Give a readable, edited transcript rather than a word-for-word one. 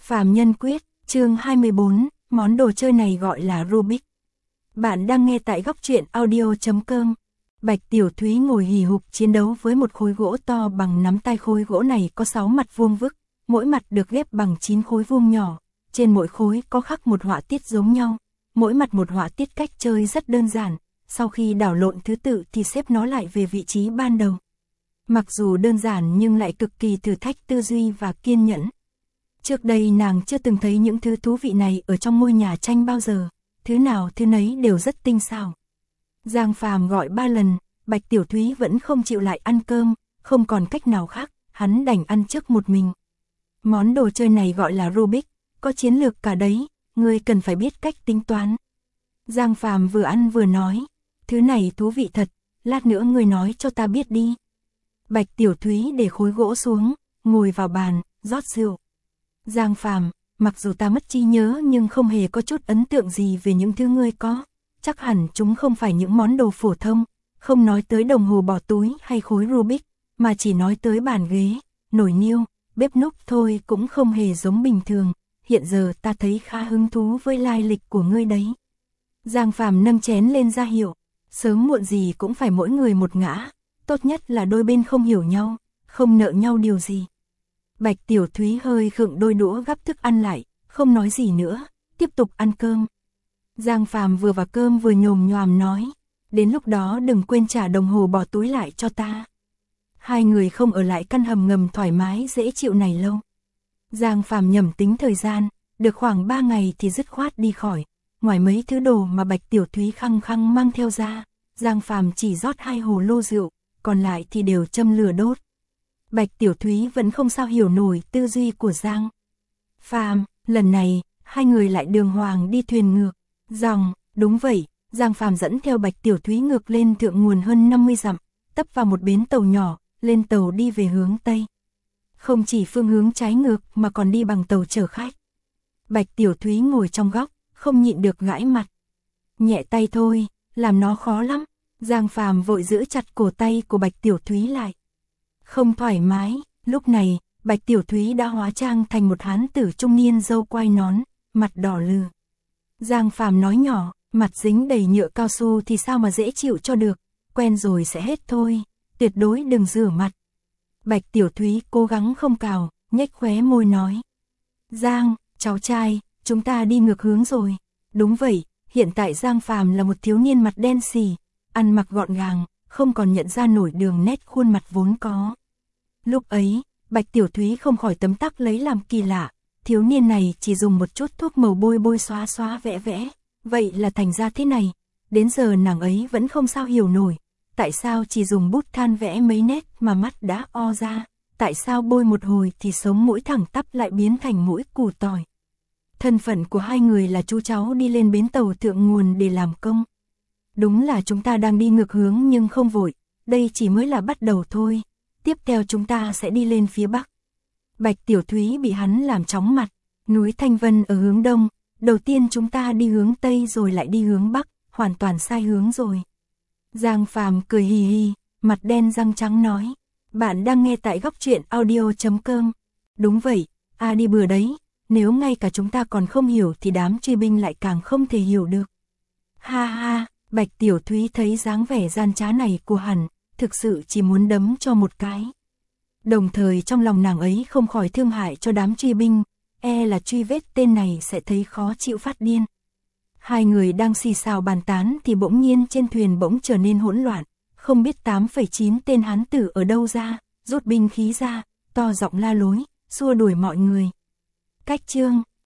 Phàm Nhân Quyết, chương 24, món đồ chơi này gọi là Rubik. Bạn đang nghe tại góc truyện audio.com. Bạch Tiểu Thúy ngồi hì hục chiến đấu với một khối gỗ to bằng nắm tay. Khối gỗ này có 6 mặt vuông vức, mỗi mặt được ghép bằng 9 khối vuông nhỏ, trên mỗi khối có khắc một họa tiết giống nhau, mỗi mặt một họa tiết. Cách chơi rất đơn giản, sau khi đảo lộn thứ tự thì xếp nó lại về vị trí ban đầu. Mặc dù đơn giản nhưng lại cực kỳ thử thách tư duy và kiên nhẫn. Trước đây nàng chưa từng thấy những thứ thú vị này ở trong ngôi nhà tranh bao giờ, thứ nào thứ nấy đều rất tinh xảo. Giang Phàm gọi 3 lần, Bạch Tiểu Thúy vẫn không chịu lại ăn cơm, không còn cách nào khác, hắn đành ăn trước một mình. Món đồ chơi này gọi là Rubik, có chiến lược cả đấy, ngươi cần phải biết cách tính toán. Giang Phàm vừa ăn vừa nói, thứ này thú vị thật, lát nữa ngươi nói cho ta biết đi. Bạch Tiểu Thúy để khối gỗ xuống, ngồi vào bàn, rót rượu. Giang Phàm, mặc dù ta mất trí nhớ nhưng không hề có chút ấn tượng gì về những thứ ngươi có, chắc hẳn chúng không phải những món đồ phổ thông, không nói tới đồng hồ bỏ túi hay khối Rubik, mà chỉ nói tới bàn ghế, nồi niêu, bếp núc thôi cũng không hề giống bình thường, hiện giờ ta thấy khá hứng thú với lai lịch của ngươi đấy. Giang Phàm nâng chén lên ra hiệu, sớm muộn gì cũng phải mỗi người một ngã, tốt nhất là đôi bên không hiểu nhau, không nợ nhau điều gì. Bạch Tiểu Thúy hơi khựng đôi đũa gắp thức ăn lại, không nói gì nữa, tiếp tục ăn cơm. Giang Phàm vừa vào cơm vừa nhồm nhoàm nói, đến lúc đó đừng quên trả đồng hồ bỏ túi lại cho ta. Hai người không ở lại căn hầm ngầm thoải mái dễ chịu này lâu. Giang Phàm nhẩm tính thời gian, được khoảng 3 ngày thì dứt khoát đi khỏi. Ngoài mấy thứ đồ mà Bạch Tiểu Thúy khăng khăng mang theo ra, Giang Phàm chỉ rót 2 hồ lô rượu, còn lại thì đều châm lửa đốt. Bạch Tiểu Thúy vẫn không sao hiểu nổi tư duy của Giang Phàm, lần này, hai người lại đường hoàng đi thuyền ngược dòng. Đúng vậy, Giang Phàm dẫn theo Bạch Tiểu Thúy ngược lên thượng nguồn hơn 50 dặm, tấp vào một bến tàu nhỏ, lên tàu đi về hướng Tây. Không chỉ phương hướng trái ngược mà còn đi bằng tàu chở khách. Bạch Tiểu Thúy ngồi trong góc, không nhịn được gãi mặt. Nhẹ tay thôi, làm nó khó lắm. Giang Phàm vội giữ chặt cổ tay của Bạch Tiểu Thúy lại. Không thoải mái, lúc này, Bạch Tiểu Thúy đã hóa trang thành một hán tử trung niên râu quai nón, mặt đỏ lừ. Giang Phàm nói nhỏ, mặt dính đầy nhựa cao su thì sao mà dễ chịu cho được, quen rồi sẽ hết thôi, tuyệt đối đừng rửa mặt. Bạch Tiểu Thúy cố gắng không cào, nhếch khóe môi nói. Giang, cháu trai, chúng ta đi ngược hướng rồi. Đúng vậy, hiện tại Giang Phàm là một thiếu niên mặt đen xì, ăn mặc gọn gàng, không còn nhận ra nổi đường nét khuôn mặt vốn có. Lúc ấy, Bạch Tiểu Thúy không khỏi tấm tắc lấy làm kỳ lạ, thiếu niên này chỉ dùng một chút thuốc màu bôi xóa vẽ vẽ, vậy là thành ra thế này. Đến giờ nàng ấy vẫn không sao hiểu nổi, tại sao chỉ dùng bút than vẽ mấy nét mà mắt đã o ra, tại sao bôi một hồi thì sống mũi thẳng tắp lại biến thành mũi củ tỏi. Thân phận của hai người là chú cháu đi lên bến tàu thượng nguồn để làm công. Đúng là chúng ta đang đi ngược hướng nhưng không vội, đây chỉ mới là bắt đầu thôi, tiếp theo chúng ta sẽ đi lên phía Bắc. Bạch Tiểu Thúy bị hắn làm chóng mặt, núi Thanh Vân ở hướng Đông, đầu tiên chúng ta đi hướng Tây rồi lại đi hướng Bắc, hoàn toàn sai hướng rồi. Giang Phàm cười hì hì, mặt đen răng trắng nói, bạn đang nghe tại góc truyện audio.com. Đúng vậy, đi bừa đấy, nếu ngay cả chúng ta còn không hiểu thì đám truy binh lại càng không thể hiểu được. Ha ha, Bạch Tiểu Thúy thấy dáng vẻ gian trá này của hắn, thực sự chỉ muốn đấm cho một cái. Đồng thời trong lòng nàng ấy không khỏi thương hại cho đám truy binh, là truy vết tên này sẽ thấy khó chịu phát điên. Hai người đang xì xào bàn tán thì bỗng nhiên trên thuyền bỗng trở nên hỗn loạn, không biết 8,9 tên hán tử ở đâu ra, rút binh khí ra, to giọng la lối, xua đuổi mọi người. Cách chương